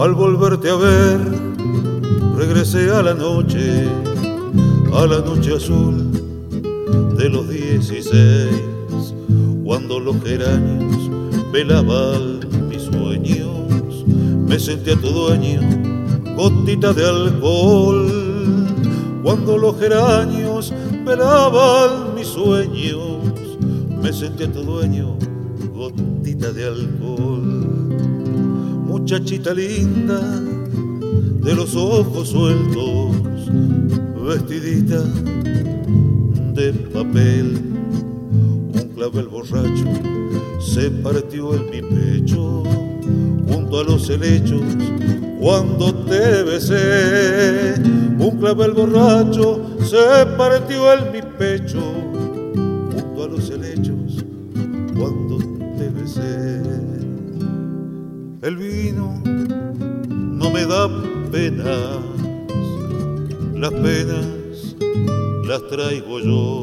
Al volverte a ver, regresé a la noche azul de los 16, cuando los geranios velaban mis sueños. Me sentía tu dueño, gotita de alcohol, cuando los geranios velaban mis sueños. Me sentía tu dueño, gotita de alcohol. Muchachita linda, de los ojos sueltos, vestidita de papel, un clavel borracho se partió en mi pecho, junto a los helechos cuando te besé. Un clavel borracho se partió en mi pecho, junto a los helechos cuando te besé. El vino no me da penas, las penas las traigo yo.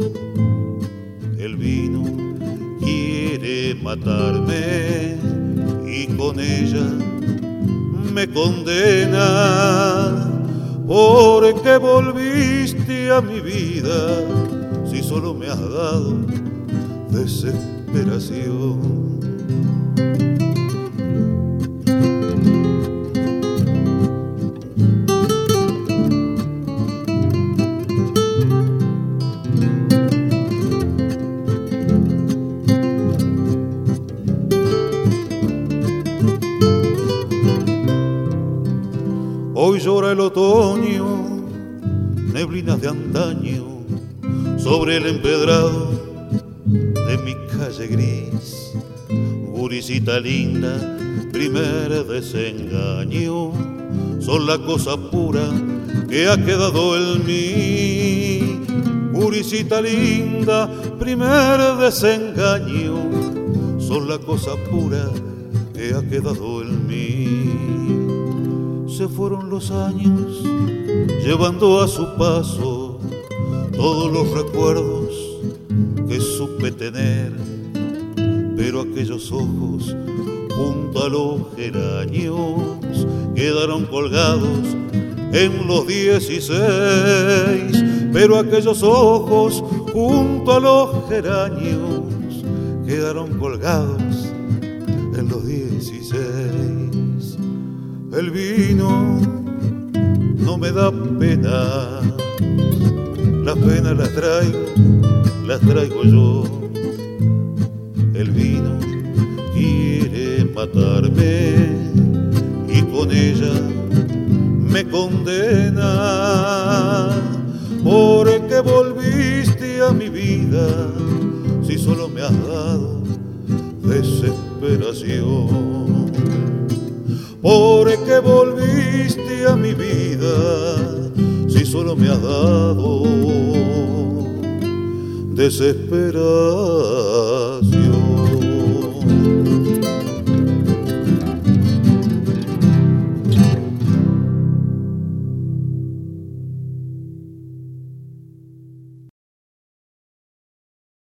El vino quiere matarme y con ella me condena. ¿Por qué volviste a mi vida si solo me has dado desesperación? Hoy llora el otoño, neblinas de antaño, sobre el empedrado de mi calle gris. Gurisita linda, primer desengaño, son la cosa pura que ha quedado en mí. Gurisita linda, primer desengaño, son la cosa pura que ha quedado en mí. Se fueron los años, llevando a su paso todos los recuerdos que supe tener, pero aquellos ojos junto a los geranios quedaron colgados en los 16. Pero aquellos ojos junto a los geranios quedaron colgados en los 16. El vino no me da pena, las penas las traigo yo. El vino quiere matarme y con ella me condena. ¿Por qué volviste a mi vida si solo me has dado desesperación? ¿Por qué volviste a mi vida si solo me has dado desesperación?